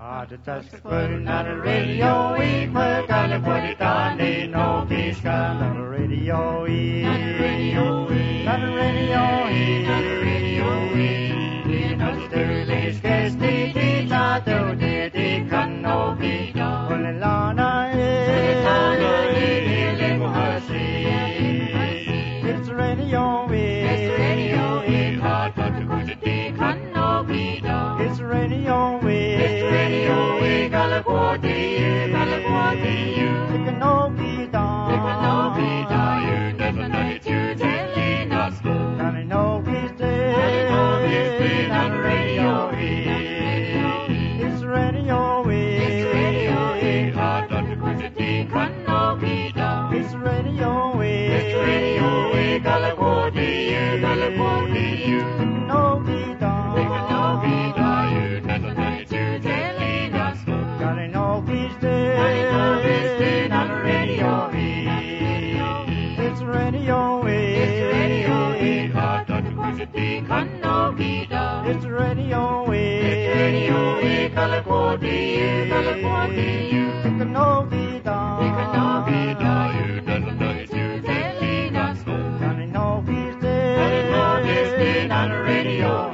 Not a radio, we put on the body down, they know peace, not a radio, not a radio, not a radio, not a radio, not a sterling, scarce the teacher, though they can no be done. When the Lana is, it's radio, it's radio, hard to go to the can no be done. It's radio, it's radio, Galaguardi, you. It can no be done. It can no be done. You never know it, you telling us. Can I know he's dead? Can I know he's dead on the radio? It's radio, it's radio, hard to go to the can no be done. It's radio, Galaguardi, you. It can no be done. It can no be done. You never know it, you telling us. Can I know he's dead? Can I know he's dead on the radio? It's radio, it's radio, hard to go to the can no be done. It's radio, Galaguardi, you. It can no be done. It can no be done. You never know it, you telling us. Can I know he's dead? Can I know he's dead on the radio?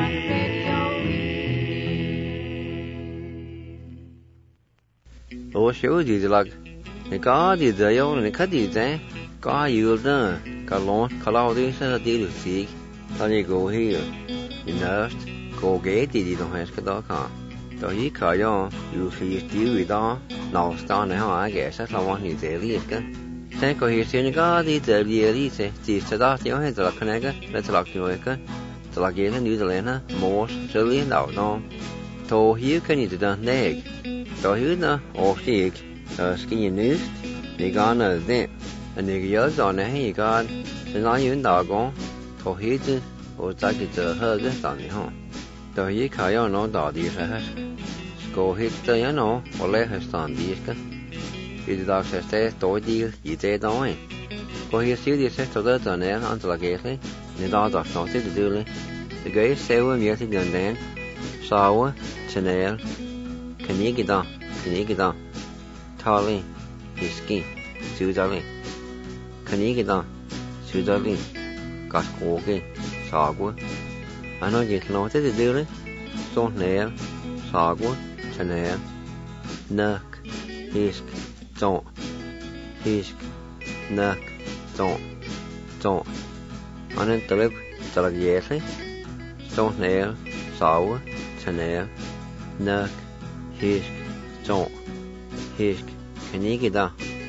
Lord show you the luck. The God is the only cut is eh? God you done. God long, Calaudis and a deal of seek. Then you go here. You nursed, go get it, you don't have to talk. So you call on, you see still with all. Now stand how I guess that's what he's a leak. Then go here, see God is the lease. This is that your head like connector. Let's lock you like a. So like in New Zealand, more silly and out now. So here can you do the leg. So here the off sick, skinny news, they gone as that, and the years on the hay god, the lion dog on, so here's or take it to her this on the home. So you carry on no dog, these has go hit the you know, or let her stand these. If the dog says, toy deal, you say don't. Go here, see the set of that on there until I get it, the dog not to do it. The guy say when you're going then, sour, Chanel. Canigida, Tali, Hiski, Sudali, Canigida, Sudali, Gascoge, Sagwa. I know you know what to do it. So nail, Sagwa, Chanel, Nuck, Hisk, Don't, Hisk, Nuck, Don't. On it the lip, Talagiesi, Stone nail, Sagwa, Chanel, Nuck. Hisk, don't. Hisk, Canigida,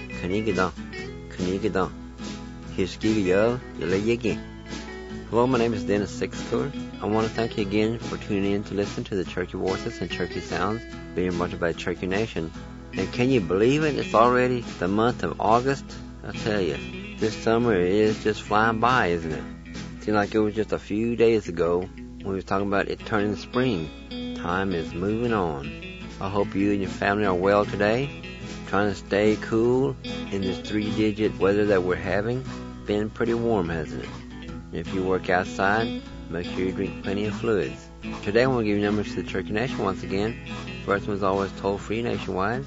Hiskiga, Yalayigi. Hello, my name is Dennis Sixcourt. I want to thank you again for tuning in to listen to the Turkey Voices and Turkey Sounds being brought by Turkey Nation. And can you believe it? It's already the month of August. I tell you, this summer is just flying by, isn't it? Seems like it was just a few days ago when we were talking about it turning spring. Time is moving on. I hope you and your family are well today, trying to stay cool in this 3-digit weather that we're having. Been pretty warm, hasn't it? If you work outside, make sure you drink plenty of fluids. Today I want to give you numbers to the Turkey Nation once again. First one's always toll-free nationwide,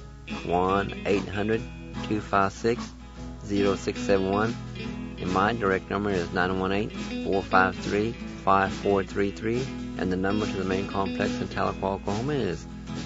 1-800-256-0671. And my direct number is 918-453-5433. And the number to the main complex in Tahlequah, Oklahoma is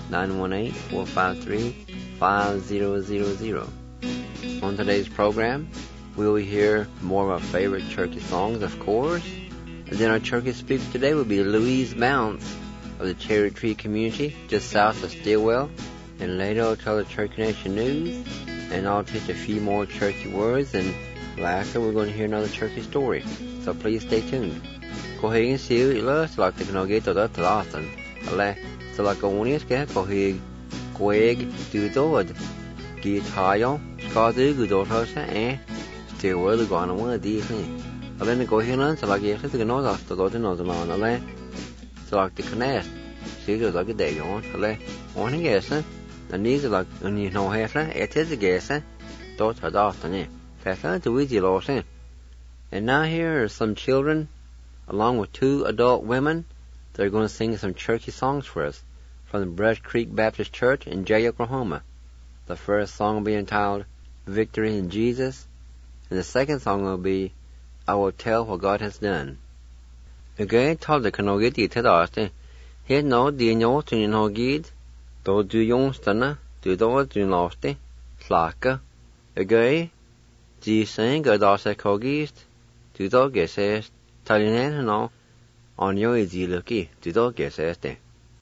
918-453-5000. On today's program, we will hear more of our favorite Turkey songs, of course. And then our Turkey speaker today will be Louise Mounts of the Cherry Tree community, just south of Stillwell. And later I'll tell the Turkey Nation news, and I'll teach a few more Turkey words. And lastly, we're going to hear another Turkey story. So please stay tuned. Gå hit siu I løs lagt det kan get det til lasten. Eller så lagt onies ke gå hit queg du dod. Git hayo skal du go to se still where the gone one of these things. Eller ne gå hin så lagt jeg det nå da så det nå så eller så lagt det knæs. Siu det lagt det jo eller on gese. Den need lagt on you know her it is gese. Dot hadastane. Fasa to easy losen. And now here are some children along with 2 adult women. They're going to sing some Turkey songs for us from the Brush Creek Baptist Church in Jay, Oklahoma. The first song will be entitled Victory in Jesus, and the second song will be I Will Tell What God Has Done. Again, told the Kanogiti Tadaste, he no dino to no gid, do do yonstana, do do do loste, slaka. Again, G sing a dose kogist, do do gesest, talinan no, on your easy lucky, do do geseste.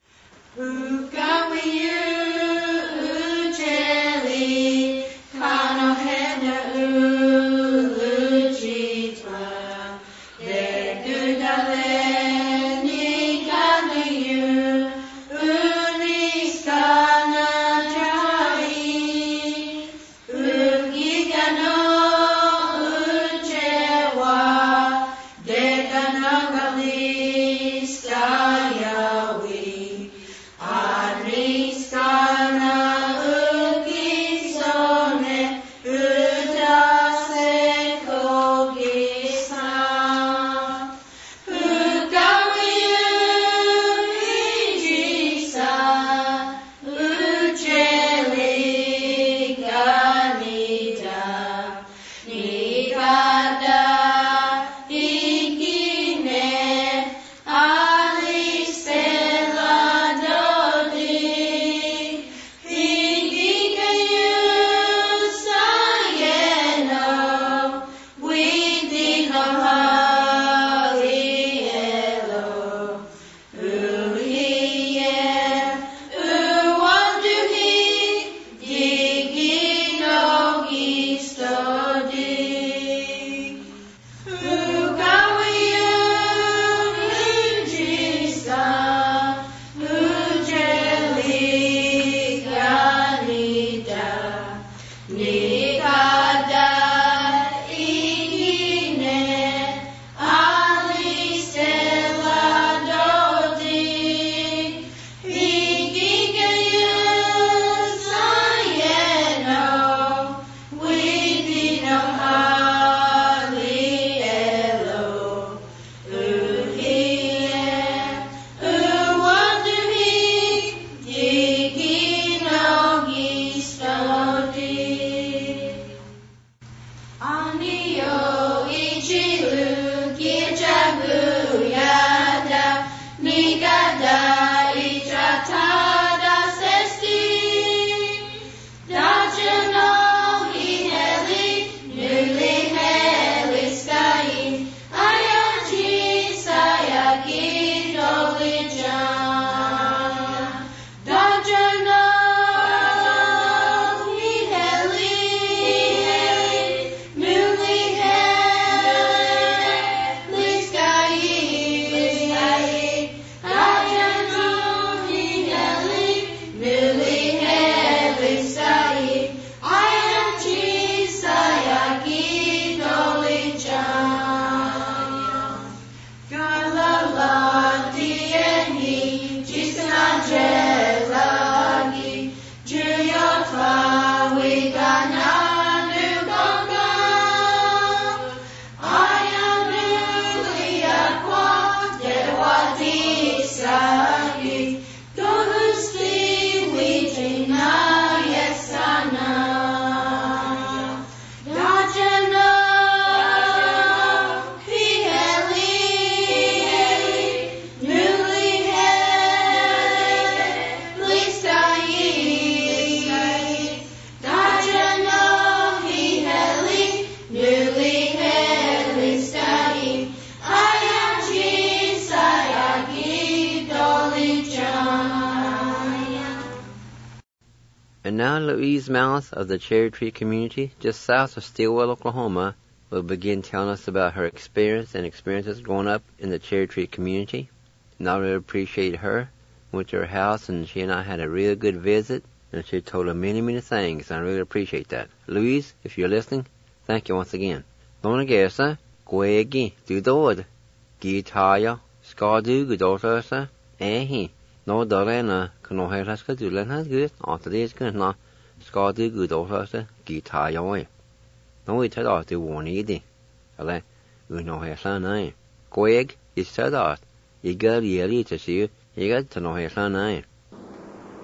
And now Louise Malice of the Cherry Tree community just south of Stillwell, Oklahoma, will begin telling us about her experiences growing up in the Cherry Tree community. And I really appreciate her. Went to her house and she and I had a real good visit. And she told her many, many things. I really appreciate that. Louise, if you're listening, thank you once again. Dona Gersa, Gwegi, Dudod, Gitaya, Skadu, Gudorsa, Ehi. No Dorena, Kanoheraska, Dulan good, after this good, no, Skadu, Gudorsa, Gitaya. No, we tell us the one eating. Ale, we know her son, eh? Gweg is said us. You got yearly to see you got to know her son, eh?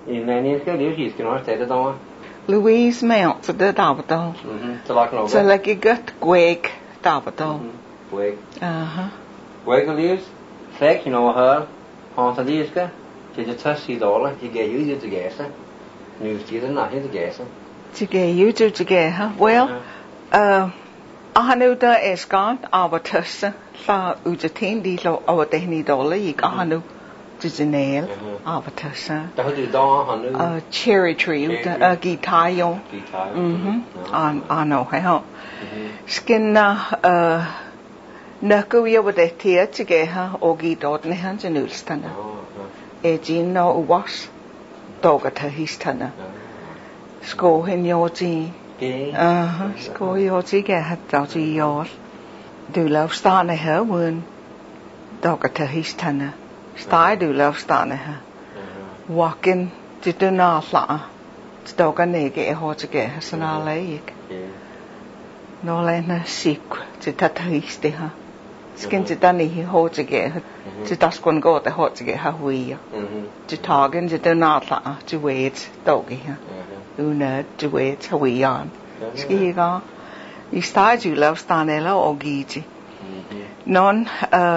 I Nanny skal det jo skal også tage det derovre. Louise Mount, så det der på dog. Så lagt noget. Så lægger godt Greg der på dog. Greg. Aha. Greg og Louise, fæk hende over her. Han tager det skal. Det er $30. De gav jo til Gaza. Nu stiger den af til Gaza. Det gav YouTube til Gaza. Well, han er der er skan arbejdstøsse. Så udtænkt de lå over $10 ikke han nu til general arbejdstøsse. Der har du der han nu. Cherry Tree der guitar jo. Guitar. Know her. Skinner nøkker vi over det til Gaza og guitar den han til nulstande. Ejin og was doga til histande. Sko hen jo til. Sko jo til Gaza der til jo. Du laver stande her uden doga til histande. Steg du laver stande her. Walking til du nærla. Doga nege er hårdt til Gaza så nærla ikke. Nå længe sik til at histe her. Skin til den i hårdt til Gaza. Til der skulle gå til hårdt til Gaza huier. Til tagen til du nærla til wait doga her. Uden til wait huier. Skiger. I steg du laver stande eller og giti. Non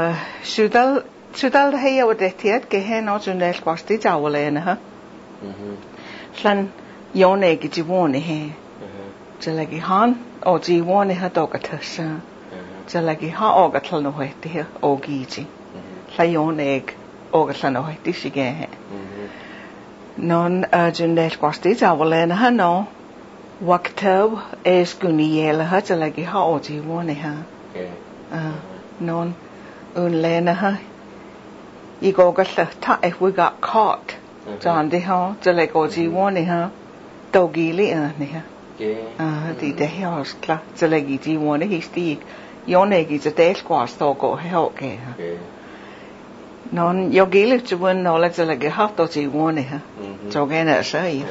sudal her og det til at gehen og journal kosti jawlene ha. Sådan jone ikke til vone her. Så lægge han og til vone her dogatassa. Så lægge han og at lade noget det her og giti. Så jone ikke og at lade noget det sige her. Non journal kosti jawlene ha no. Waktab skuniela ha så lægge han og til vone her. Non unlene ha. I går galt if we got caught. John det her så lægge og til vone her. Dog gilde her. Det her også klar. Så lægge til vone histig. Jeg ikke til det skal stå gå her. Non jeg gilde til vone når så lægge haft og til vone her. Så gerne at sige.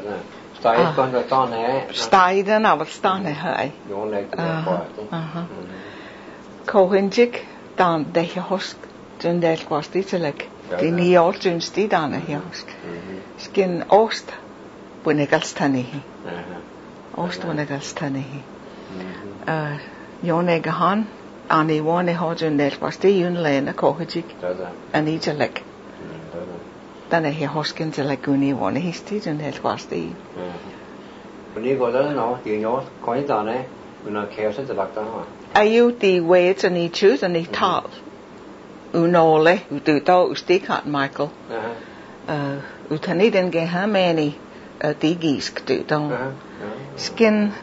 Steg den af stande her. Kohenjik dan det her husk. Den der skal stå til lægge. Det nye år synes det der her husk. Skin ost. Bunegalstanihi. Ost bunegalstanihi. Jonega han ani wone hojun del pasti unlena kohijik. Ani jalek. Dana he hoskin jalek uni wone histi jun del pasti. Ni går der nå, det er jo kun der ne, under kære til lagt der. Ayu the way to ni choose and ni tal. Unole, du dog ustikhat Michael. Utani den ge ha mani digisk du dog. Skin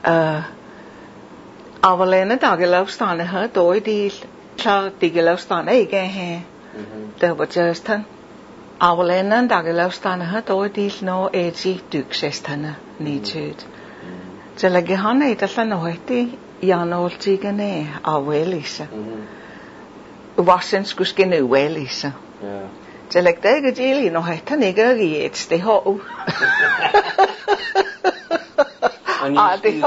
Avalene dagelavstande her dog de klar dagelavstande ikke her. Der var just han. Avalene dagelavstande her dog de no egi dyksestande ni tøt. Så lægge han i der sådan noget det janoltigene avelisa. Vasen skulle skinne uvelisa. Så lægge det ikke til no het han ikke i et sted ho. Det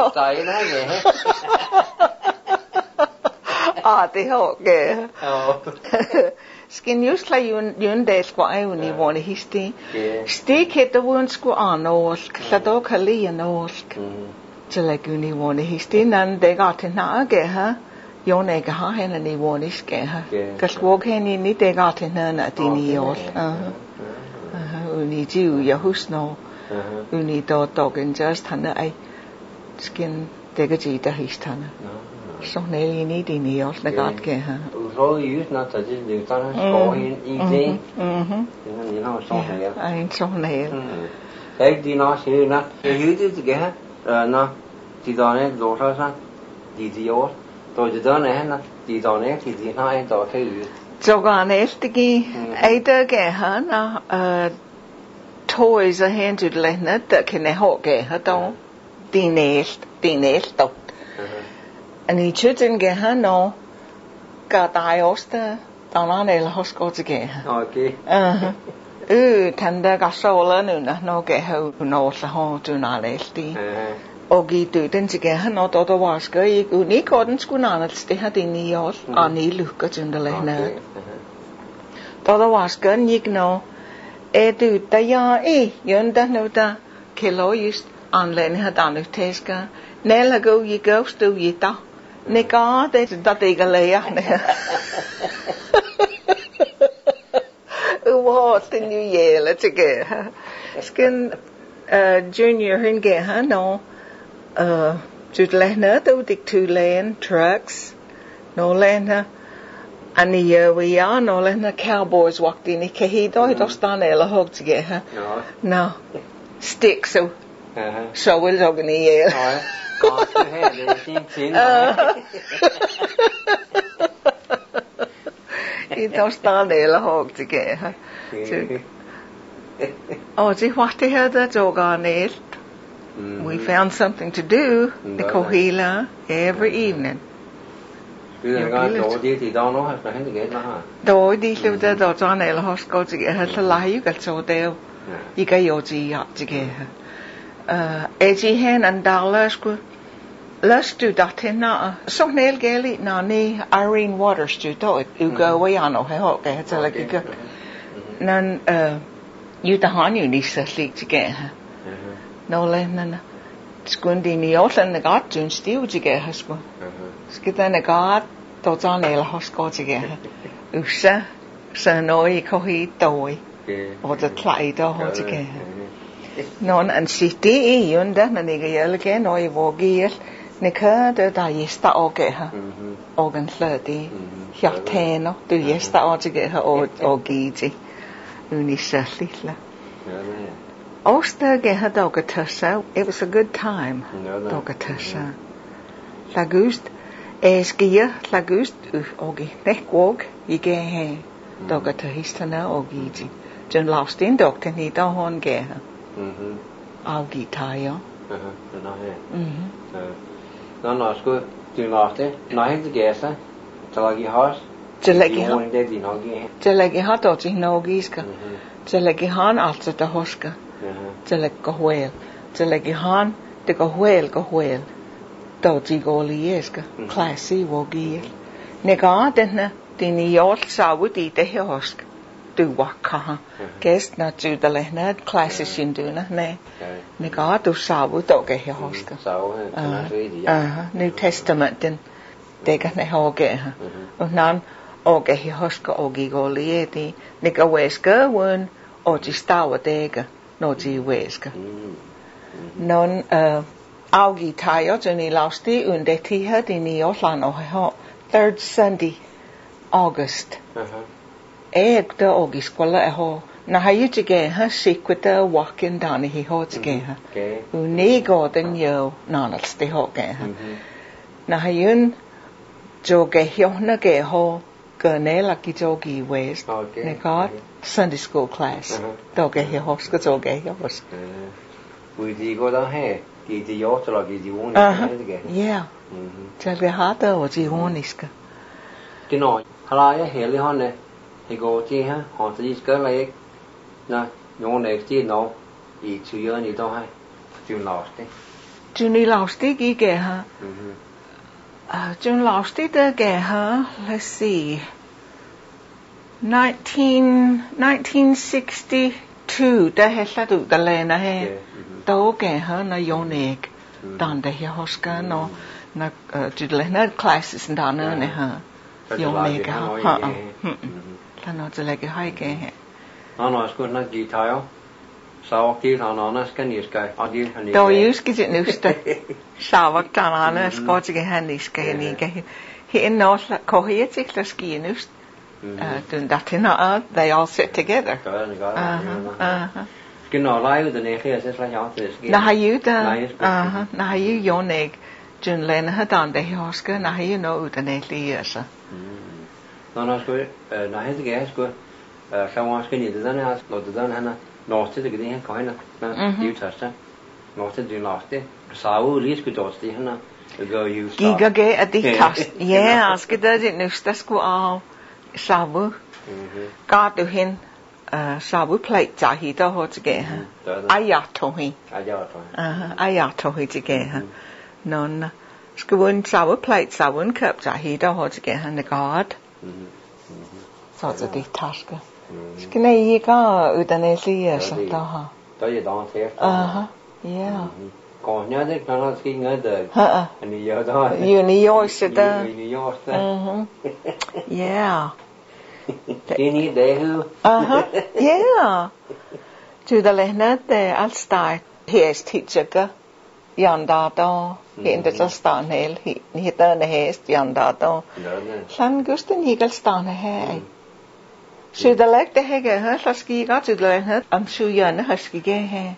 har Skin just like you days squire when you want to history. Stick it the one square on norsk, la dog kali and norsk. So like you want to history, and they got in Naga, huh? You neg ha hen and you want to scare her. Because walk hen you need they got in her at the New York. You need you, who's no. You need dog and just hand skin dega der histana. Så næli ni din i os nagat ke ha. Så just not at det der står i det. Det er så her. Ein så næl. Ikke de når siger nat. Det det ge. Nå. De der er låser så. De år. Så det der er nat. De der er de har en der til. Så går næste gi. Ei der ge ha na toys og hen til landet der kan have ge ha dog. Det næste dog. Og i tøtten gav han nå, gav dig også der er eller hos går til gav. Okay. Den der gav solen nå gav han nå så hårdt under læste. Og i døden til gav han nå, der var skøj ikke unik, og den skulle andet det her det nye år, og nye lykker til der lægge ned. Der var skøj ikke nå, du da ja yun da no da kilo just anledning had an uteska nella go you go stu yita ne ga det dat igaleya ne what the new year let's go skin junior hinge ha no jut lehna to dik 2 lane trucks no lehna and we are no lehna cowboys walked in ke he do stan ela hog to get ha no stick so so we'll dog in the year he don't stand ela hog to get ha oh see what they had that dog on it. We found something to do the Kohila every evening. Då de slutar då så han eller har skott sig helt läge så det I kan ju ge sig Eji hen and dollar sku let's do that na so nel geli na ni Irene Waters do it you go away on he hok he så like go nan you the han you ni så slik til ge no len skundi ni osan gat tun stiu til ge hasku skitan gat to så nel har skott sig usa så noi ko hi toi og det klei da har til ge non an city yun da na nige yel ke no I vogil nika da da yesta oge ha ogen flirty hjarteno du yesta oge ha ogiti uni sallilla osta ge ha doga tassa it was a good time doga tassa lagust eskia lagust oge nekwog ige he doga tahistana ogiti jen lastin dokten ni da hon ge ha Augi tayo. No, sku du nachte. Nahin de gesa. Talagi has. Telegi hat ot ich nogiska. Telegi han alltså de hoska. Teleg gohwel. Telegi han de gohwel. Doti golieska. Classy wogi. Nega denna dini jort saudi de hoska. Du wakka gest na du de lehna classes in duna ne ga du sabu to ge hoska New Testament den de ga ne hoge und nan oge hoska ogi golieti ne ga weska won o ti stawa dega no ti weska non augi tayo jeni lasti und de ti had in Oslo ho 3rd Sunday August da ogi skola ho na hayu tige ha sikwita walking down hi ho tige ha uni go den yo nanals de ho ge ha na hayun joge hyo na ge ho ganela ki jogi west ne got Sunday school class doge hi ho ska joge hi ho we di go da he ki di yo to gi di won yeah tell ha da o ji won iska kino hala ya he li hon ne he go ti ha ho ti ska lai na yo ne ti no I chu yo ni do hai chu ni lausti gi ge ha June lausti de ge ha let's see 1962 da he sa du da le na he do ge ha na yo ne dan de he hoska no na tu le na classes dan ne ha yo ne ha no te lege hai ge he no sku na gi tayo sa ki na na skan ni ska adi hani do use ki it nusta sa wak ta na ska ge hani ska ni ge he no ko he tik la ski nust dun dat na they all sit together genau lai de ne ge se la ja na hayu da na hayu yo ne jun len ha dan de hoska na hayu no de ne li asa no sku na he ge sku someone skin you done has no done hana no te de ge ko hana na you touch no te do last sao li sku dosti hana go you giga ge at the tast yeah sku da de nusta sku a sabu ka tu hin sabu plate ja hi da ho ge ha ayato hi ge ha non sku won sabu plate sabu cup ja hi da ho ge ha na god so it's a big task Skin I ga euthanasia something. Đó giờ đó thế. Yeah. Còn nhớ đấy nó khi ngớ đời. Anh nhớ đó. You New York đó. New York đó. Yeah. Cái này để hư. Yeah. To the lehnat I'll start. Here's teacher ka. Yanda to. Hiện tại stan hel. Hitta ne hest yanda to. San gusten higal stan he. So the like the hege her laski ga to the lehnat. Am shu yana haski ge he.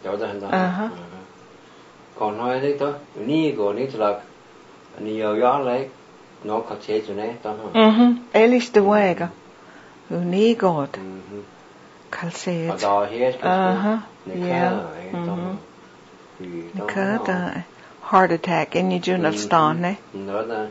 Còn nói đấy thôi, ní của ní là nhiều gió lấy nó có chế cho này đó hả? Elis the way ga, ní god, calcet. Đó hết. Yeah. Because heart attack in your journal stan ne. Đó là.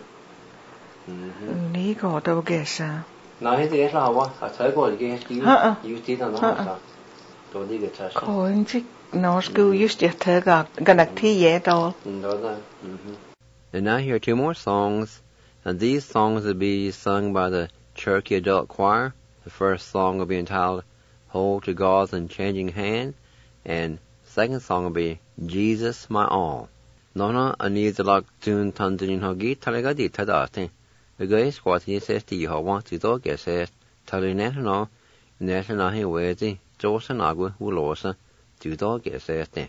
Ní god đâu gesa. Nói thế là quá, thấy qua cái yêu tí nó sao? Tôi đi cái sao? Coi chứ. No school used to take ganakti yet all. And now here are two more songs, and these songs will be sung by the Cherokee Adult Choir. The first song will be entitled "Hold to God's Unchanging Hand," and the second song will be "Jesus My All." Nona anizalak tun tandunin hogi talaga di tadate. The guys squatty says to you want to dog says talinetano netanahi wezi josanagua wulosa. To dog it says that.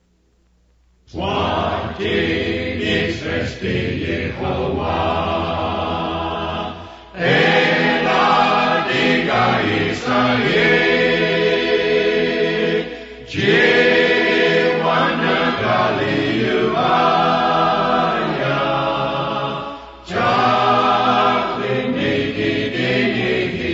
One king is resting Yehovah, Ela diga Israel, Jiwana Galilaya, Jacqueline Nigi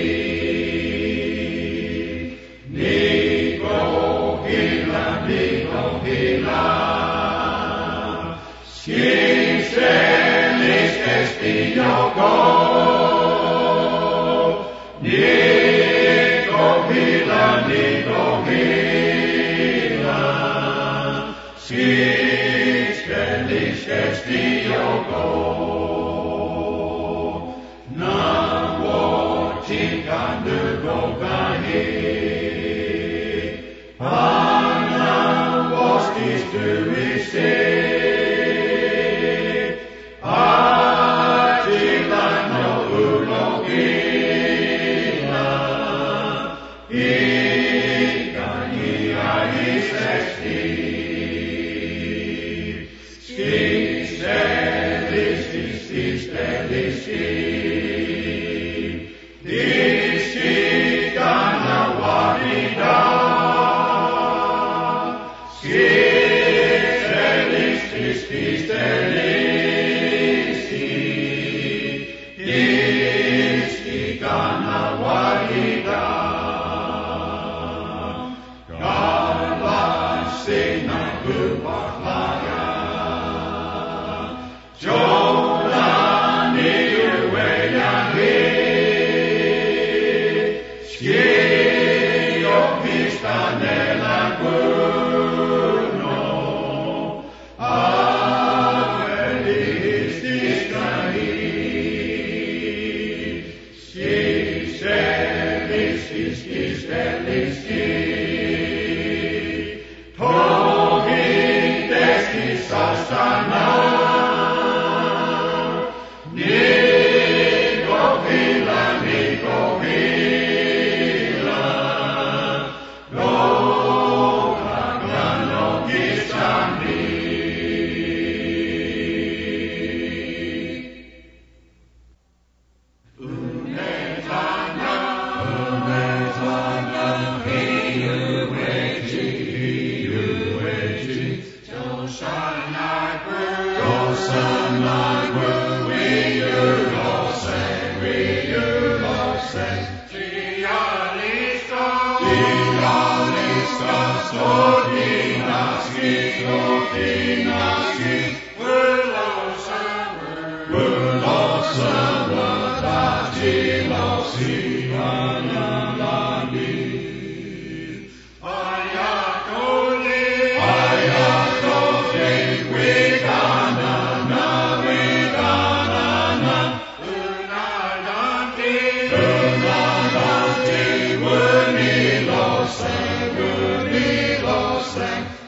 Word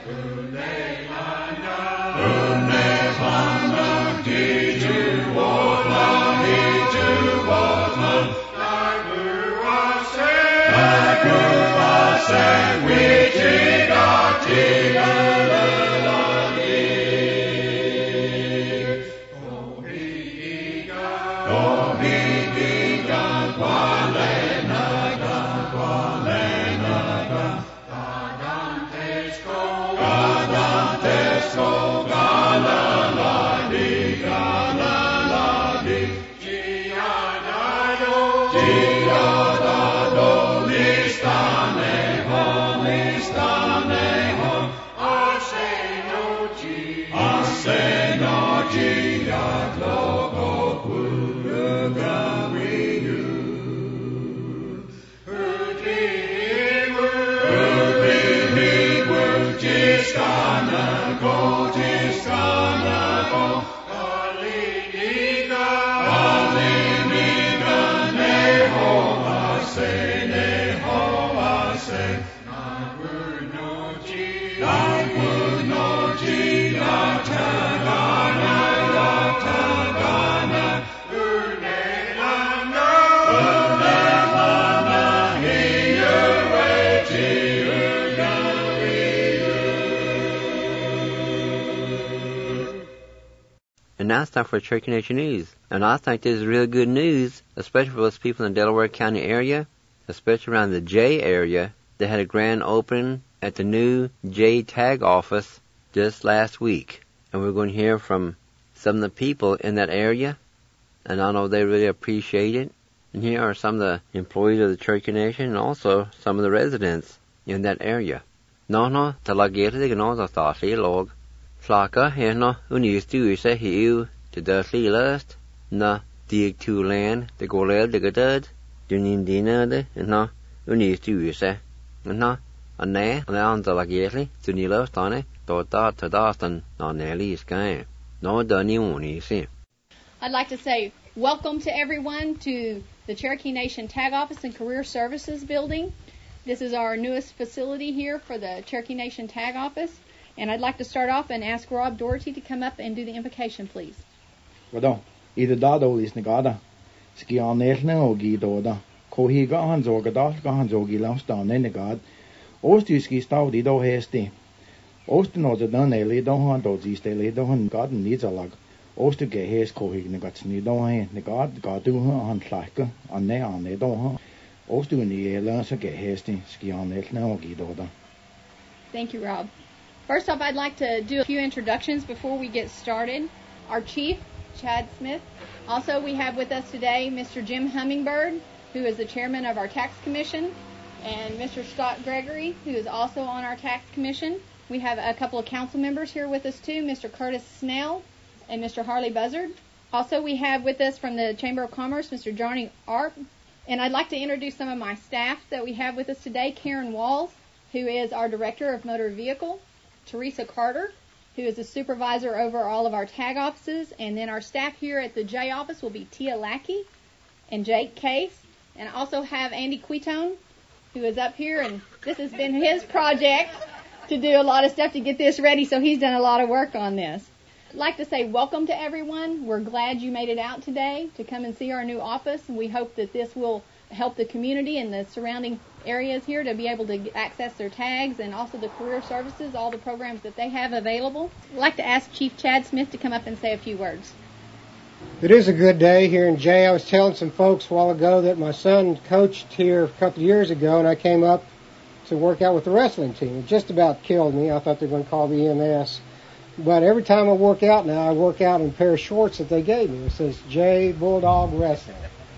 And now it's time for Cherokee Nation News. And I think this is really good news, especially for those people in the Delaware County area, especially around the J area. They had a grand opening at the new J Tag office just last week. And we're going to hear from some of the people in that area. And I know they really appreciate it. And here are some of the employees of the Cherokee Nation and also some of the residents in that area. No, talagete no the log. Flaka hena unistu se hiu to the last na dig to land the golel the gadad dunin dinade na unistu se na ane around the lagete to nilostane to dastan na nelly sky no dani uni see. I'd like to say welcome to everyone to the Cherokee Nation Tag Office and Career Services building. This is our newest facility here for the Cherokee Nation Tag Office. And I'd like to start off and ask Rob Doherty to come up and do the invocation, please. Wado, either dado is negada. Ski on nelne ogi doda. Kohi gahan zogadal gahan zogi lamstan negad. Ostuski staudi do hesti. Osteno the daneli dohan dozis dele dohan garden needs a lag. Ostuge hes kohi negatsni dohan negad gadu han flaka on ne dohan. Ostu ni elas ge hesti ski on nelne ogi doda. Thank you, Rob. First off, I'd like to do a few introductions before we get started. Our chief, Chad Smith. Also, we have with us today Mr. Jim Hummingbird, who is the chairman of our tax commission, and Mr. Scott Gregory, who is also on our tax commission. We have a couple of council members here with us too, Mr. Curtis Snell and Mr. Harley Buzzard. Also, we have with us from the Chamber of Commerce, Mr. Johnny Arp. And I'd like to introduce some of my staff that we have with us today. Karen Walls, who is our director of motor vehicle. Teresa Carter, who is the supervisor over all of our tag offices. And then our staff here at the J office will be Tia Lackey and Jake Case. And I also have Andy Quitone, who is up here. And this has been his project to do a lot of stuff to get this ready. So he's done a lot of work on this. I'd like to say welcome to everyone. We're glad you made it out today to come and see our new office. And we hope that this will help the community and the surrounding areas here to be able to access their tags and also the career services, all the programs that they have available. I'd like to ask Chief Chad Smith to come up and say a few words. It is a good day here in Jay. I was telling some folks a while ago that my son coached here a couple of years ago, and I came up to work out with the wrestling team. It just about killed me. I thought they were going to call the EMS. But every time I work out now, I work out in a pair of shorts that they gave me. It says Jay Bulldog Wrestling.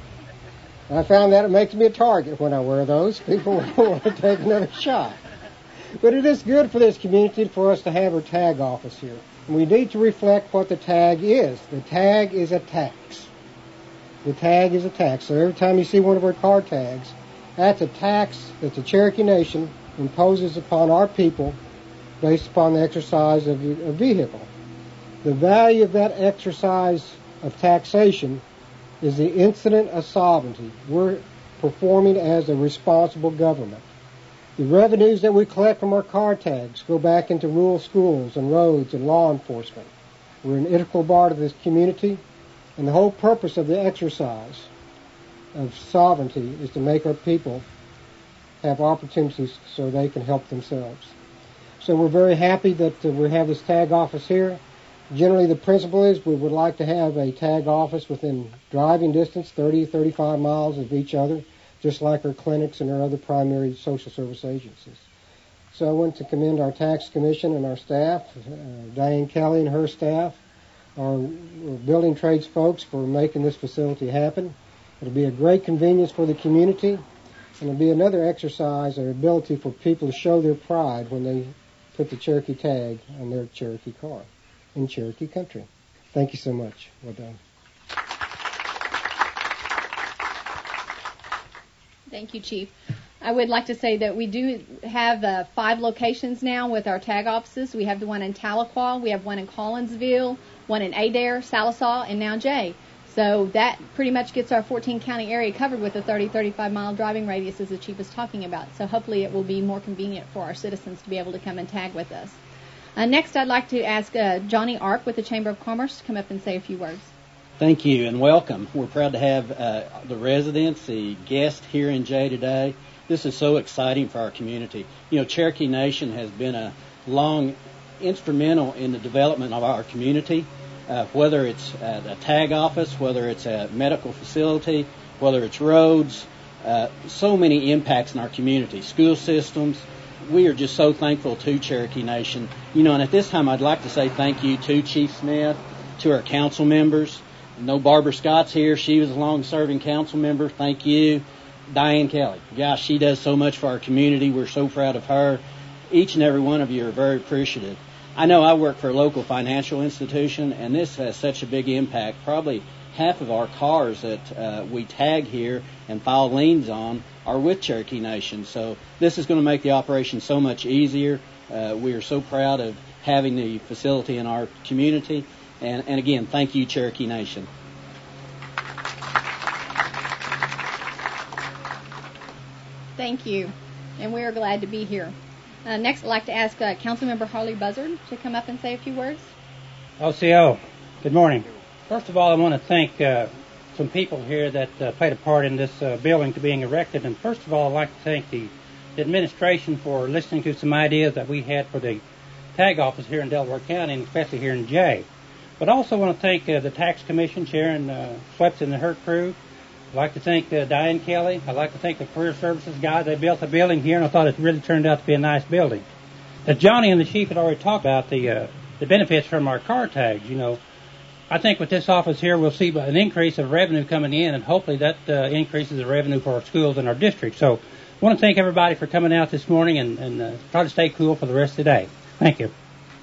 I found that it makes me a target when I wear those. People want to take another shot. But it is good for this community for us to have our tag office here. And we need to reflect what the tag is. The tag is a tax. The tag is a tax. So every time you see one of our car tags, that's a tax that the Cherokee Nation imposes upon our people based upon the exercise of a vehicle. The value of that exercise of taxation is the incident of sovereignty. We're performing as a responsible government. The revenues that we collect from our car tags go back into rural schools and roads and law enforcement. We're an integral part of this community, and the whole purpose of the exercise of sovereignty is to make our people have opportunities so they can help themselves. So we're very happy that we have this tag office here. Generally, the principle is we would like to have a tag office within driving distance, 30, 35 miles of each other, just like our clinics and our other primary social service agencies. So I want to commend our tax commission and our staff, Diane Kelly and her staff, our building trades folks for making this facility happen. It'll be a great convenience for the community, and it'll be another exercise or ability for people to show their pride when they put the Cherokee tag on their Cherokee car in Cherokee country. Thank you so much. Well done. Thank you, Chief. I would like to say that we do have 5 locations now with our tag offices. We have the one in Tahlequah, we have one in Collinsville, one in Adair, Salisaw, and now Jay. So that pretty much gets our 14-county area covered with a 30-35-mile driving radius, as the Chief was talking about. So hopefully it will be more convenient for our citizens to be able to come and tag with us. Next, I'd like to ask Johnny Ark with the Chamber of Commerce to come up and say a few words. Thank you and welcome. We're proud to have the residents, the guests here in Jay today. This is so exciting for our community. You know, Cherokee Nation has been a long instrumental in the development of our community, whether it's a tag office, whether it's a medical facility, whether it's roads, so many impacts in our community, school systems. We are just so thankful to Cherokee Nation. You know, and at this time I'd like to say thank you to Chief Smith, to our council members. I know Barbara Scott's here. She was a long-serving council member. Thank you. Diane Kelly. Gosh, she does so much for our community. We're so proud of her. Each and every one of you are very appreciative. I know I work for a local financial institution, and this has such a big impact. Probably half of our cars that we tag here and file liens on are with Cherokee Nation. So this is going to make the operation so much easier. We are so proud of having the facility in our community. And again, thank you, Cherokee Nation. Thank you, and we are glad to be here. Next, I'd like to ask Councilmember Harley Buzzard to come up and say a few words. OCO, good morning. First of all, I want to thank some people here that played a part in this building to being erected. And first of all, I'd like to thank the administration for listening to some ideas that we had for the tag office here in Delaware County, and especially here in Jay. But I also want to thank the Tax Commission, Sharon Swepson and her crew. I'd like to thank Diane Kelly. I'd like to thank the Career Services guys. They built the building here, and I thought it really turned out to be a nice building. As Johnny and the Chief had already talked about the benefits from our car tags, you know, I think with this office here, we'll see an increase of revenue coming in, and hopefully that increases the revenue for our schools and our district. So I want to thank everybody for coming out this morning and try to stay cool for the rest of the day. Thank you.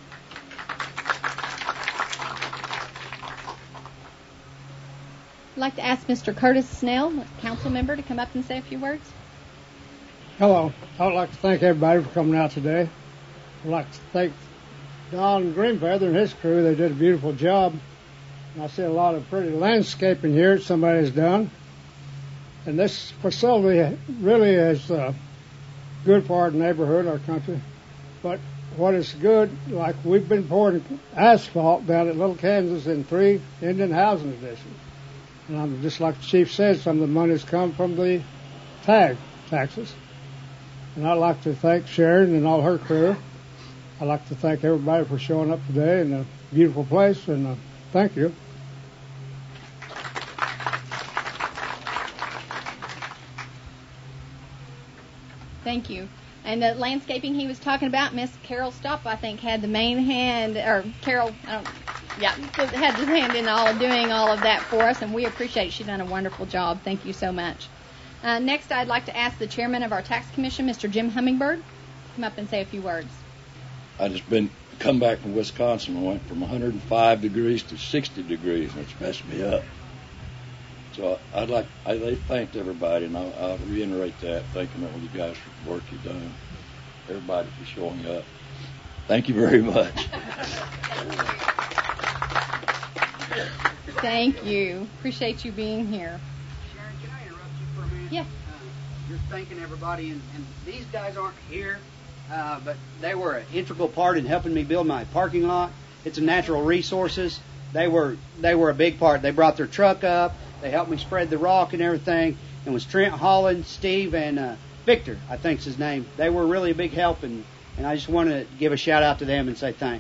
I'd like to ask Mr. Curtis Snell, council member, to come up and say a few words. Hello. I would like to thank everybody for coming out today. I'd like to thank Don Greenfeather and his crew. They did a beautiful job. And I see a lot of pretty landscaping here that somebody's done. And this facility really is good for our neighborhood, our country. But what is good, like we've been pouring asphalt down at Little Kansas in 3 Indian housing additions. And I'm just like the Chief said, some of the money's come from the taxes. And I'd like to thank Sharon and all her crew. I'd like to thank everybody for showing up today in a beautiful place, and thank you. Thank you. And the landscaping he was talking about, Miss Carol Stopp, I think, had the main hand, or Carol, had his hand in doing all of that for us, and we appreciate it. She's done a wonderful job. Thank you so much. Next, I'd like to ask the chairman of our tax commission, Mr. Jim Hummingbird, to come up and say a few words. I just come back from Wisconsin. I went from 105 degrees to 60 degrees, which messed me up. So they thanked everybody, and I'll reiterate that, thanking all you guys for the work you've done, everybody for showing up. Thank you very much. Thank you. Appreciate you being here. Sharon, can I interrupt you for a minute? Yeah. Your thanking everybody, and these guys aren't here, but they were an integral part in helping me build my parking lot. It's a Natural Resources. They were a big part. They brought their truck up. They helped me spread the rock and everything. And it was Trent Holland, Steve, and Victor, I think's his name. They were really a big help, and I just want to give a shout out to them and say thanks.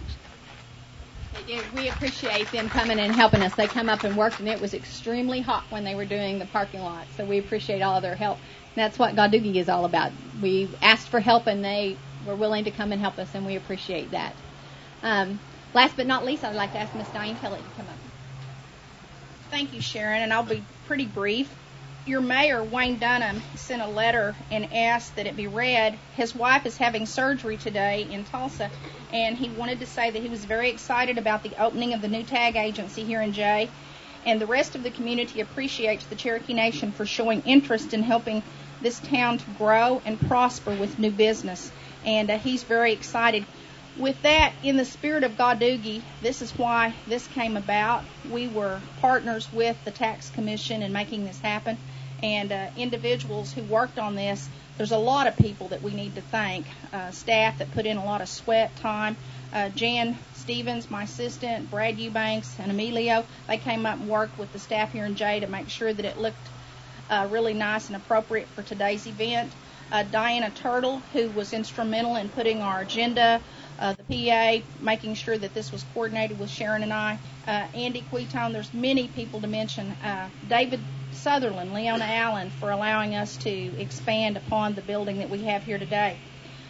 We appreciate them coming and helping us. They come up and worked, and it was extremely hot when they were doing the parking lot. So we appreciate all of their help. And that's what Godoogie is all about. We asked for help, and they were willing to come and help us, and we appreciate that. Last but not least, I'd like to ask Miss Diane Kelly to come up. Thank you, Sharon, and I'll be pretty brief. Your mayor, Wayne Dunham, sent a letter and asked that it be read. His wife is having surgery today in Tulsa, and he wanted to say that he was very excited about the opening of the new tag agency here in Jay, and the rest of the community appreciates the Cherokee Nation for showing interest in helping this town to grow and prosper with new business, and he's very excited. With that, in the spirit of Godoogie, this is why this came about. We were partners with the Tax Commission in making this happen, and individuals who worked on this. There's a lot of people that we need to thank, staff that put in a lot of sweat, time. Jan Stevens, my assistant, Brad Eubanks, and Emilio, they came up and worked with the staff here in Jay to make sure that it looked really nice and appropriate for today's event. Diana Turtle, who was instrumental in putting our agenda, the PA, making sure that this was coordinated with Sharon and I, Andy Quitone, there's many people to mention, David Sutherland, Leona Allen, for allowing us to expand upon the building that we have here today.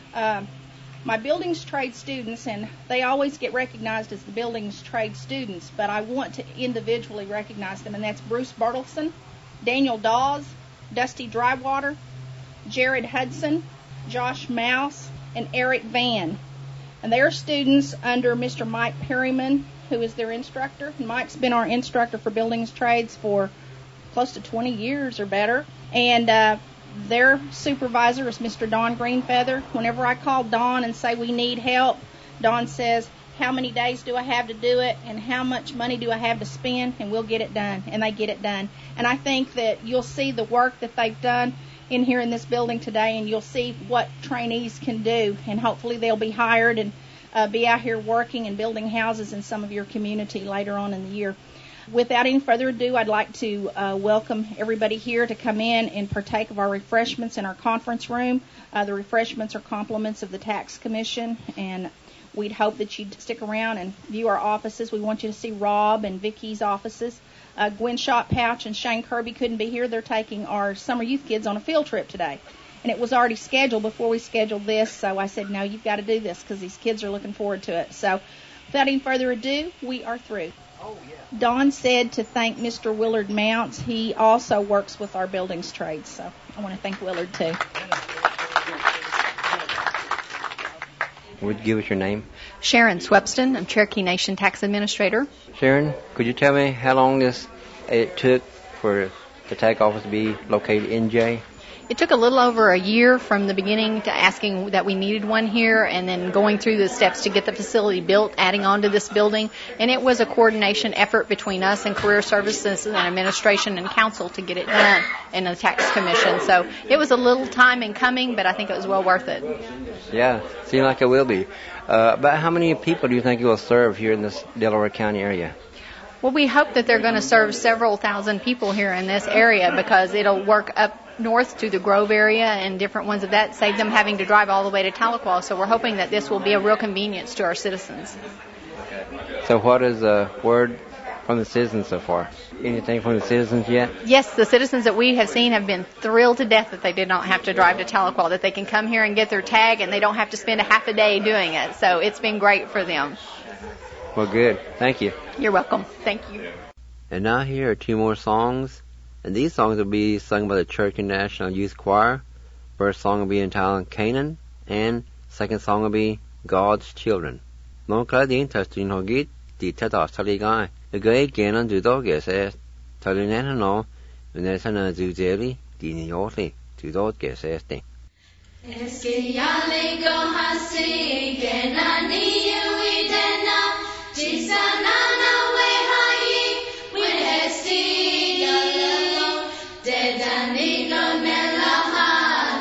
My buildings trade students, and they always get recognized as the buildings trade students, but I want to individually recognize them, and that's Bruce Bertelson, Daniel Dawes, Dusty Drywater, Jared Hudson, Josh Mouse, and Eric Van. And they are students under Mr. Mike Perryman, who is their instructor. And Mike's been our instructor for buildings trades for close to 20 years or better. And their supervisor is Mr. Don Greenfeather. Whenever I call Don and say we need help, Don says, how many days do I have to do it, and how much money do I have to spend, and we'll get it done. And they get it done. And I think that you'll see the work that they've done in here in this building today, and you'll see what trainees can do, and hopefully they'll be hired and be out here working and building houses in some of your community later on in the year. Without any further ado, I'd like to welcome everybody here to come in and partake of our refreshments in our conference room. The refreshments are compliments of the Tax Commission, and we'd hope that you'd stick around and view our offices. We want you to see Rob and Vicky's offices. Gwen Shot Pouch and Shane Kirby couldn't be here. They're taking our summer youth kids on a field trip today. And it was already scheduled before we scheduled this, so I said, no, you've got to do this because these kids are looking forward to it. So without any further ado, we are through. Oh, yeah. Don said to thank Mr. Willard Mounts. He also works with our buildings trades, so I want to thank Willard, too. Would you give us your name? Sharon Swepston. I'm Cherokee Nation Tax Administrator. Sharon, could you tell me how long it took for the tax office to be located in Jay? It took a little over a year from the beginning to asking that we needed one here, and then going through the steps to get the facility built, adding on to this building. And it was a coordination effort between us and Career Services and Administration and Council to get it done in the Tax Commission. So it was a little time in coming, but I think it was well worth it. Yeah, seems like it will be. About how many people do you think it will serve here in this Delaware County area? Well, we hope that they're going to serve several thousand people here in this area, because it'll work up north to the Grove area and different ones of that, save them having to drive all the way to Tahlequah. So we're hoping that this will be a real convenience to our citizens. So what is the word from the citizens so far? Anything from the citizens yet? Yes, the citizens that we have seen have been thrilled to death that they did not have to drive to Tahlequah, that they can come here and get their tag and they don't have to spend a half a day doing it. So it's been great for them. Well, good. Thank you. You're welcome. Thank you. And now here are two more songs. And these songs will be sung by the Cherokee National Youth Choir. First song will be entitled Canaan, and second song will be God's Children. Nó cái điện thật tin hồ gít thì thật đó sao đi gai. Cái Canaan từ đó kể sẽ thật lên nén nó, nên sẽ là dù dễ đi thì nhớ đi từ đó kể sẽ đi. Eskiyale go hasi genani widena jisanana we hai with esti dedani no melaha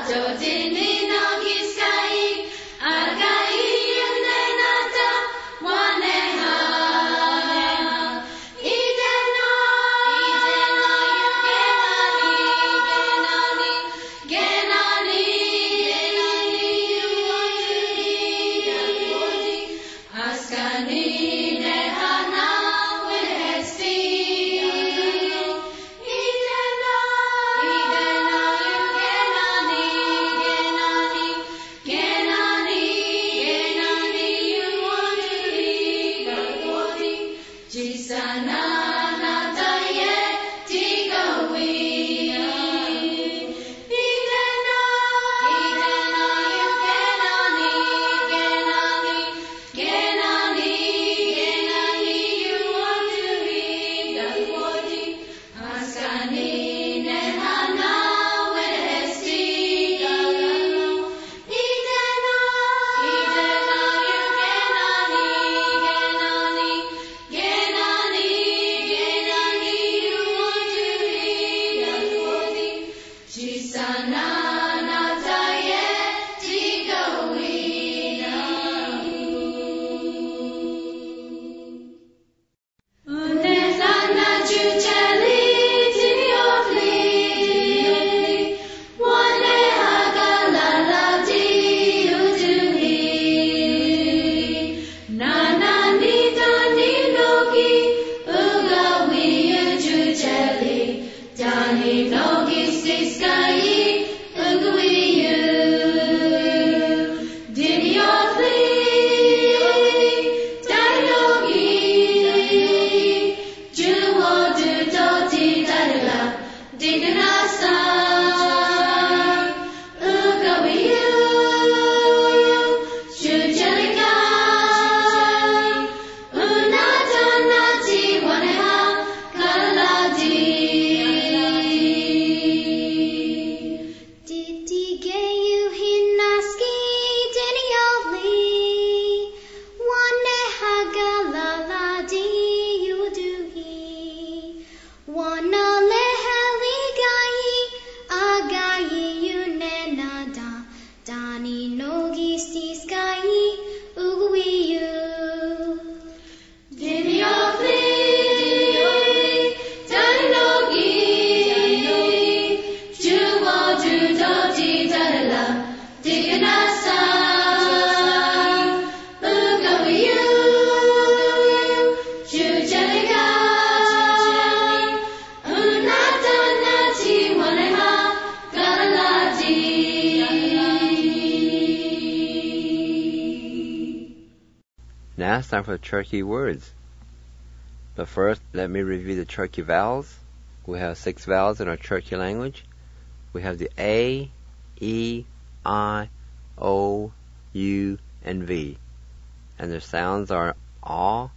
Now it's time for the Cherokee words. But first, let me review the Cherokee vowels. We have 6 vowels in our Cherokee language. We have the A, E, I, O, U, and V. And their sounds are A,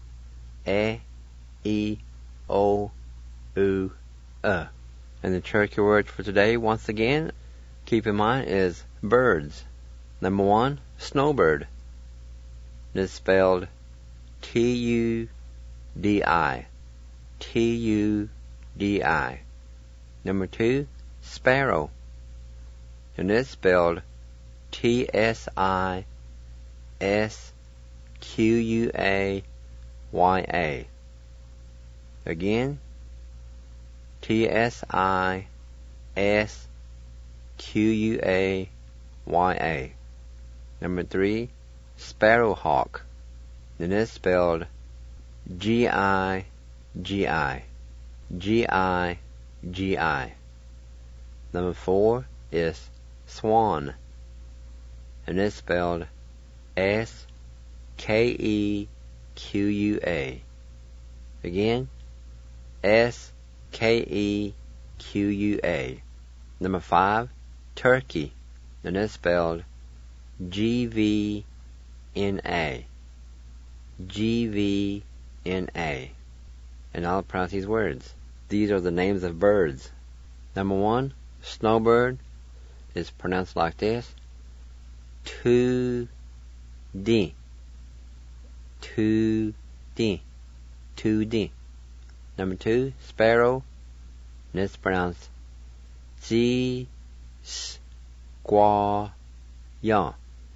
E, O, U, And the Cherokee word for today, once again, keep in mind, is birds. Number 1, snowbird. It is spelled T-U-D-I. T-U-D-I. Number 2, sparrow. And it's spelled T-S-I-S-Q-U-A-Y-A. Again, T-S-I-S-Q-U-A-Y-A. Number 3, sparrowhawk. And it's spelled G-I-G-I. G-I-G-I. Number 4 is swan. And it's spelled S-K-E-Q-U-A. Again, S-K-E-Q-U-A. Number 5, turkey. And it's spelled G-V-N-A. G-V-N-A. And I'll pronounce these words. These are the names of birds. Number 1, snowbird is pronounced like this. Tu-di. Tu-di. Tu-di. Number 2, sparrow, and it's pronounced Ji-s-qua-ya.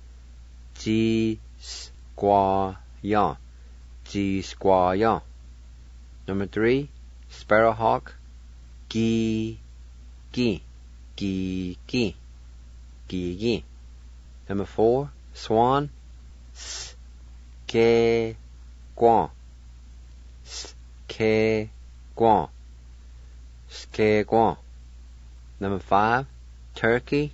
Ji-s-qua-ya. Ji-squaya. Number 3, sparrowhawk, Gi-gi. Gi-gi. Gi-gi. Number 4, swan, S-ke-guan. S-ke-guan. S-ke-guan. Number 5, turkey,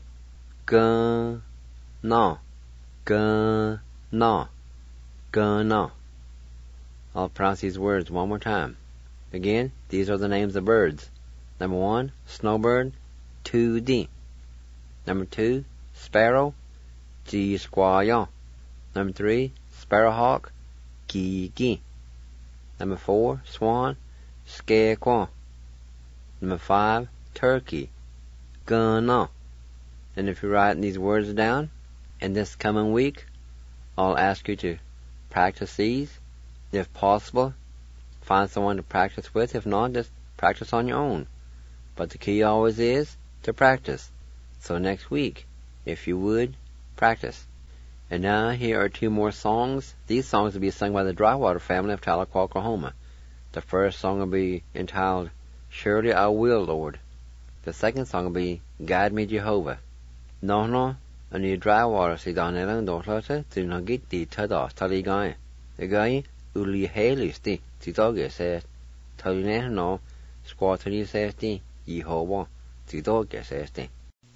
Gun-na. Gun-na. Gun-na. I'll pronounce these words one more time. Again, these are the names of birds. Number 1, snowbird, Tu-di. Number 2, sparrow, Ji-squayan. Number 3, sparrowhawk, Gi-gi. Number 4, swan, Ske-quan. Number 5, turkey, Gun-na. And if you're writing these words down, in this coming week, I'll ask you to practice these. If possible, find someone to practice with. If not, just practice on your own. But the key always is to practice. So next week, if you would, practice. And now here are 2 more songs. These songs will be sung by the Drywater family of Tahlequah, Oklahoma. The first song will be entitled, Surely I Will, Lord. The second song will be, Guide Me, Jehovah. No, and you Drywater si danelang dohlata tinagit di tada taligay. Again, uli helisti si doge says, Taline no, squatty says di, Jehovah, si doge says di.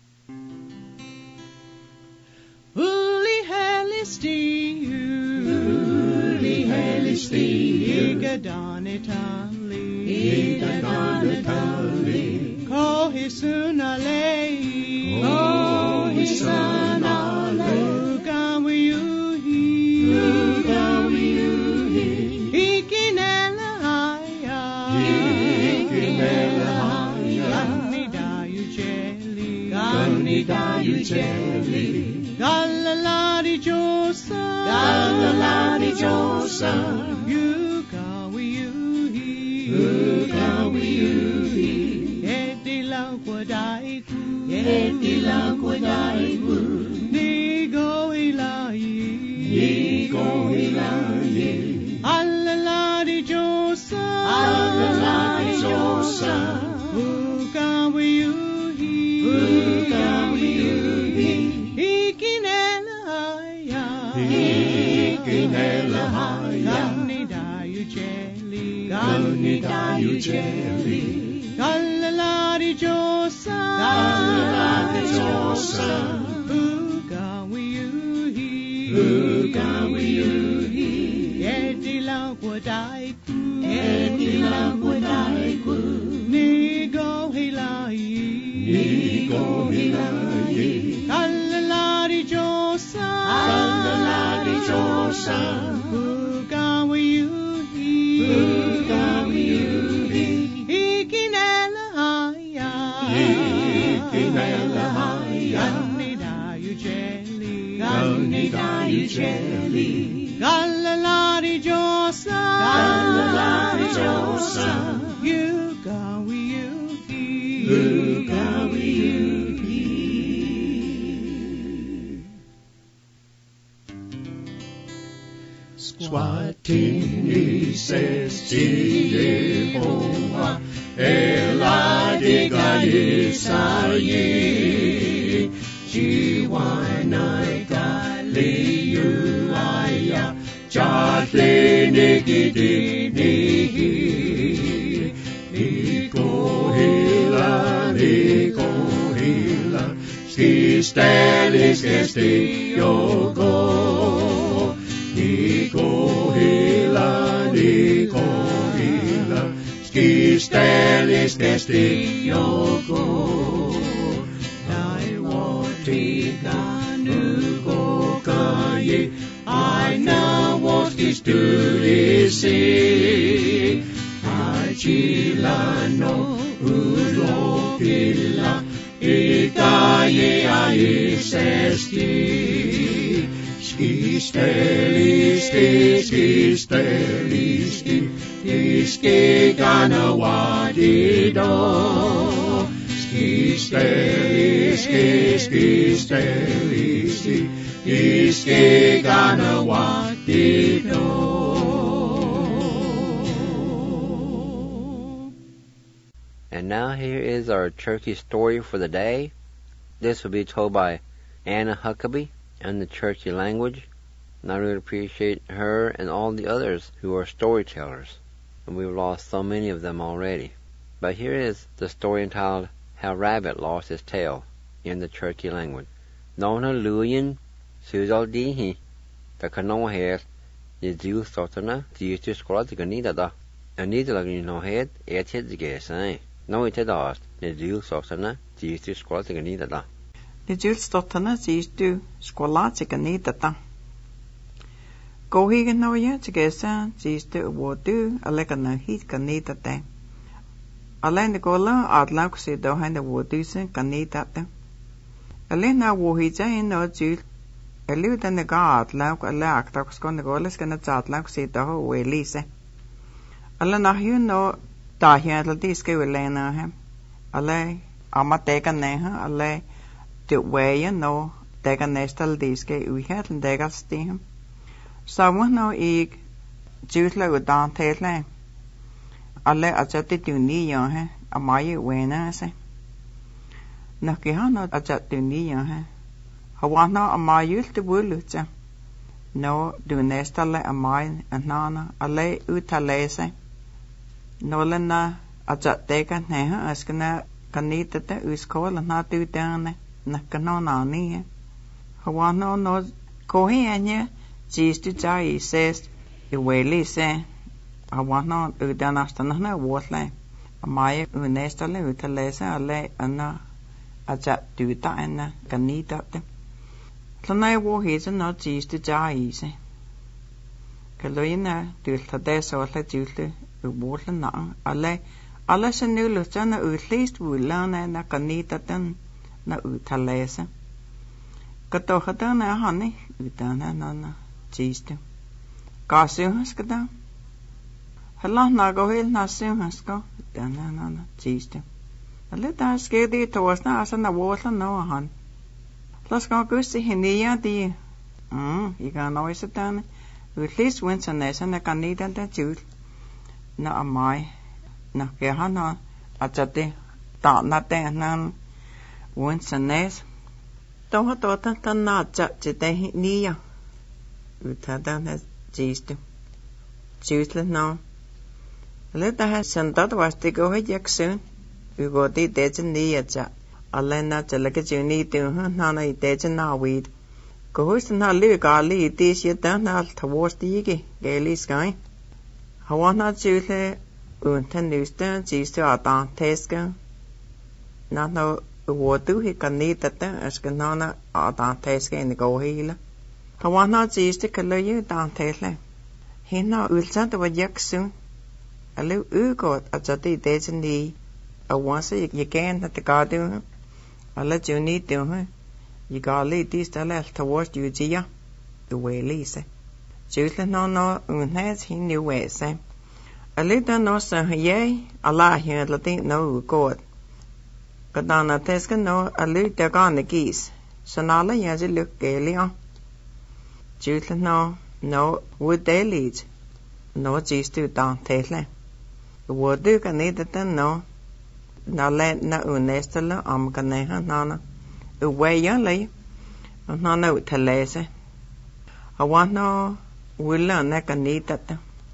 Uli helisti, uli helisti, igadonitali, igadonitali, kohisunale, kohisunale, ugamuyuhi, ugamuyuhi, ikinela haya, ikinela haya, ganidayu jeli, ganidayu jeli. Galaladi Josa, Ukawi, Edilang Kwadaiku, Nigo Ilahi, Alaladi Josa, Ukawi, Ikinela haya, Ganidayu jeli, Galaladi Josa, Ukawi, Swatini says Jehovah Eladiga Yisayi Jiwana Galiu Aya Chatle Nigidini Niko Hila Skistelis Gesti Yogo Niko Hila Skistelis Gesti Yogo Naiwatika Nugo Kaye Aina Woskis Tulisi Achilano Ulopila Ikaye Aisesti Skistelisti Iske Ganawadido Skistelisti Iske Ganawadido. And now here is our turkey story for the day. This will be told by Anna Huckabee in the Cherokee language, and I really appreciate her and all the others who are storytellers, and we've lost so many of them already. But here is the story entitled How Rabbit Lost His Tail in the Cherokee language. Nona Luyan Suzal Dihi, the Kano Head, the Jew Sotana, the Used Squad, the Ganida, and neither of you know head, it hit the gas, eh? No, it had asked, the Jew Sotana, the Used Squad, the Ganida. The Jilstotana sees to Squalatic and Nita. Go he no yet to get son, sees to what do a legana heat can need at them. A land the gola at Lauxi do hand the wood decent can need at them. A lena wo he in no Jil, a lute and the guard lauk a lack that was going to go less can a chat Lauxi the whole way Lisa. A lena you know, da he had a disc will lena him. A lay, I'm a take a neha, a lay. Det veje nå, der kan næstal det skal uhelden der stem. Så må nå ikke jutla udan tætla. Alle at det du ni ja ha, a mai wena se. Nå ke han at du ni ja ha. Hawana a mai yult bulutsa. Nå du næstal a mai anana alle utalese. Nå lena at det kan ha askana kanita te uskola na du dane. Nakano nani. Hawano no kohi anya cheese to jai says the whaley say Hawano udanastana watlay. A maya unestale utalesa ale anna ajat duta anna ganita. Lanai wo he's not cheese to jai say. Kaloina dulta desola dulta uwatlan ale alasan nulutana at least wulana na ganita then. Na utalese. Katohata na honey, utana nana, cheese. Kasuhas kada. Hello, nagohil nasuhasko, utana nana, cheese. A little skady to us now as an water no hun. Let's go goosey hinia dear. You can always sit down. At least once a nest and I can need that juice. Na a my. Na kehana, at the thought not there none. Once a nest. Don't thought not judge the near. Utada has cheesed. Choosely now. Let the has sent that was to go ahead soon. We go the dead near jut. I'll let not like you need to none a dead now weed. Kohustan ha lygali tis yetan al towards the yigi, gaily sky. I want not jule untenustan, cheese to our down teska. Not no water he can need that as canona our down teska in the go healer. I want not cheese to color you down tesla. He now will send to a yak soon. A little got at the days in the once you can at the garden. I'll let you need to her. You got lead this the left towards you, Gia. The way Lisa. Julie no, unheads he knew where, Sam. A little no, sir, yea, Allah here, Latin no God. But down a Tesca no, a little gone the geese. So now the years look gaily on. Julie no, would they lead? No, geese do down Tesla. The word do can need it no. Now let no unestella ganeha nana. Away young lady, no no to lazy. I want no will learn that can need that.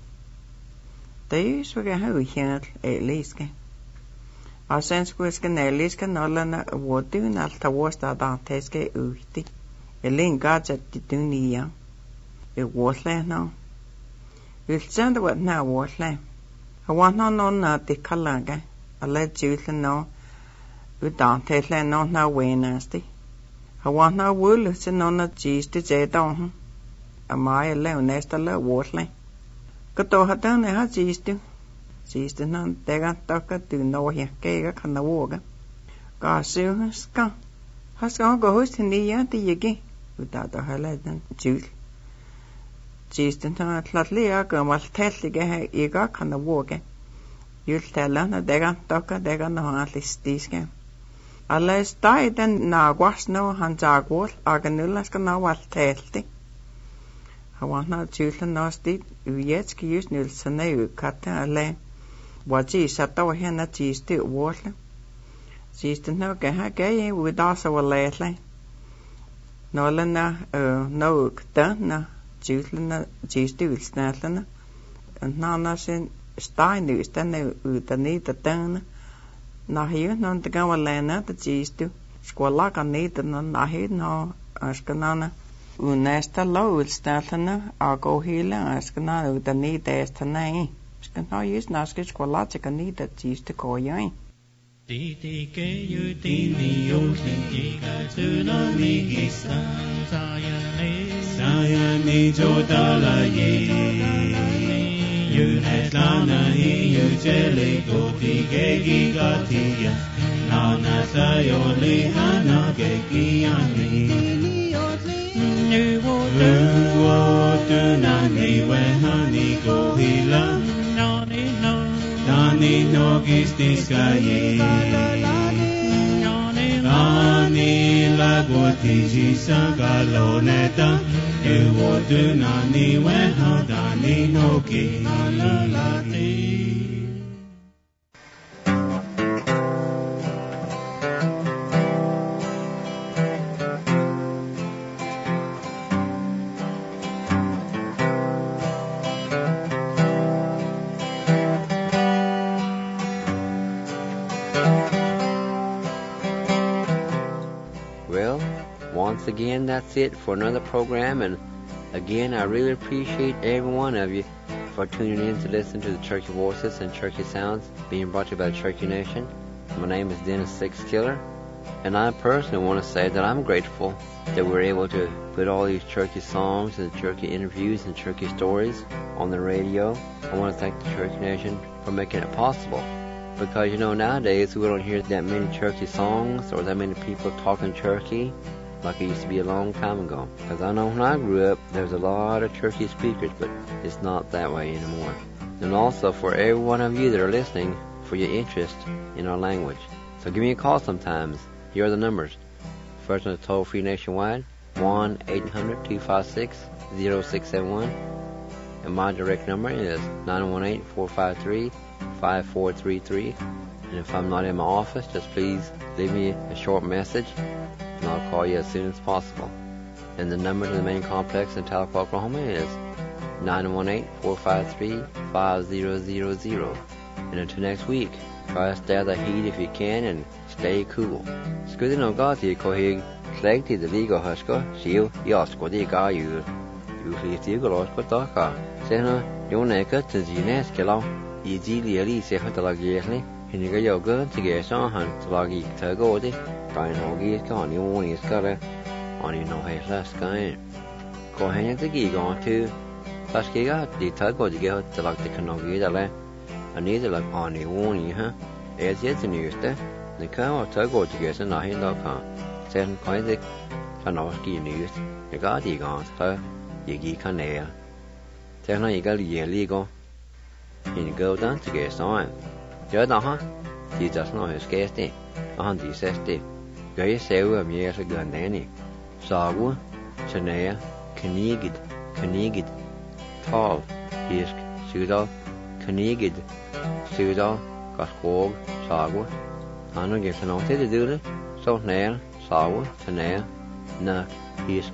These we can have here at least. Our sense was can at least can all learn a word do not towards that teske uti. A link got at the dunia. It was land now. We'll send what now was land. I want no not the color. I let you know. We don't tell them no now way nasty. I want no wool, it's no cheese to say down. A mile alone nest a little water. Got to have done a cheese to. Cheese to none, they got talker to know here, cake can the water. God soon has gone. Has gone go host in the yard again without the highlight and juice. Cheese to none, flatly, I go must tell the guy, you got can the water. You'll tell them that they got talker, they got no at least this game. Unless die then na was no hanjagwol aganullas can now what telti. I want not children no stit yet use nilsen no cut ale. What she sat over here na cheese to water. She's the no gay with also a lately. No lena no done na children cheese to snatlan and nana sin stein news then the need the done. Na here non the go lena the cheese to squalla can need the na here no askanana unesta low statana I'll go healer askanana the need there's tonight skan no use naske squalla can need the cheese to go young Titi ke you tini yo tinti ka tsunami kisan sayane jodala ye You neslana you jelly go tige gatiya Nana sayoli hana gekiani Uwo nani we hani go hila Nani no gistis kaye Nani la gotiji sagaloneta Uwo nani we hadani no ki Well, once again, that's it for another program, and again, I really appreciate every one of you for tuning in to listen to the Cherokee Voices and Cherokee Sounds being brought to you by the Cherokee Nation. My name is Dennis Sixkiller, and I personally want to say that I'm grateful that we're able to put all these Cherokee songs and Cherokee interviews and Cherokee stories on the radio. I want to thank the Cherokee Nation for making it possible. Because, nowadays we don't hear that many Cherokee songs or that many people talking Cherokee like it used to be a long time ago. Because I know when I grew up, there was a lot of Cherokee speakers, but it's not that way anymore. And also for every one of you that are listening, for your interest in our language. So give me a call sometimes. Here are the numbers. First one is toll-free nationwide, 1-800-256-0671. And my direct number is 918-453-5433. And if I'm not in my office, just please leave me a short message, and I'll call you as soon as possible. And the number to the main complex in Tahlequah, Oklahoma is 918-453-5000. And until next week, try to stay out of the heat if you can, and stay cool. Skulle no ga ti ko hig slag ti de ligo hasko siu yas ko di ga yu. Yu li ti go los ko ta ka. Se na yo ne ka tin ji ne skelo. I ji li li se ha ta la ge ne. Hin ga yo ga ti ge sa han ta la gi ta go di. Ka no gi ka ni wo ni ska le. Ani no he la ska e. Ko hen ti gi go tu. Pas ke ga di ta go di ge ta la ti ka no gi da le. Ani de la ani wo ni ha. E je ti ni ste. Ni ka o ta go ti ge sa na hin da ka. Sen kai de ka no ski ni ste. Ni ga di ga ta ye gi ka ne ya. Sen na i ga li ye li go. In go dan ti ge sa an. Giờ đó ha, thì just nói hết cái gì, anh đi xét đi, cái sẹo ở miếng sẽ gần đấy nè, sao quá, cho nên knigid, tall, hisk, sudal, knigid, sudal, cắt khô, sao quá, anh nói cái phần nào thế thì được đấy, sau này, sao quá, cho nên, nè, hisk,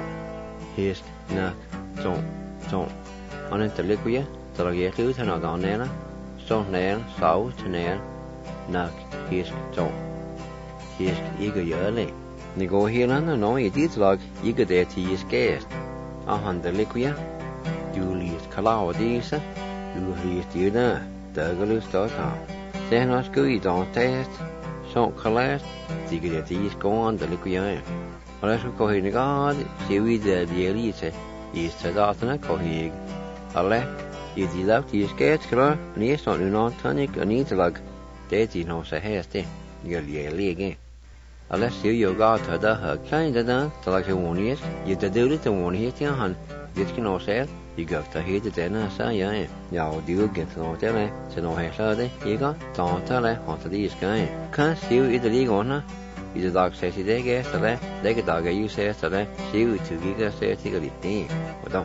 nè, trộn, anh ấy tự lấy cái gì, tự lấy cái thứ thế nào đó nè. So nè, sáu cho nè, nạc, hisk, trộn, hisk, iga gjør det. Ni går hele nå i dit lag, iga det til iskest. Ahanda likuya, du lyst kalao disa, du lyst yda, dagalus daka. Se nå sku i dantest, så kalast, iga det til iskående likuya. Og det skal gå henne gad, se vi det lite, istadatene gå hig. Alle, I de lavt I skætskler, næsten under tonik og nitalag, det de nå så her sted, jeg lige. Alle siger jo godt, at der har klein det der, der lagt vågnisk, jeg der døde til vågnighed til han, det skal nå selv, jeg gør der hele denne, så jeg. Ja, og det er jo gennem noget der, så når jeg så det, ikke? Der det, han tager det skal. Kan sige I det lige under, I det dag sæt I det gæster det, det dag er jo sæt det, siger I til gik og sæt I lidt det, og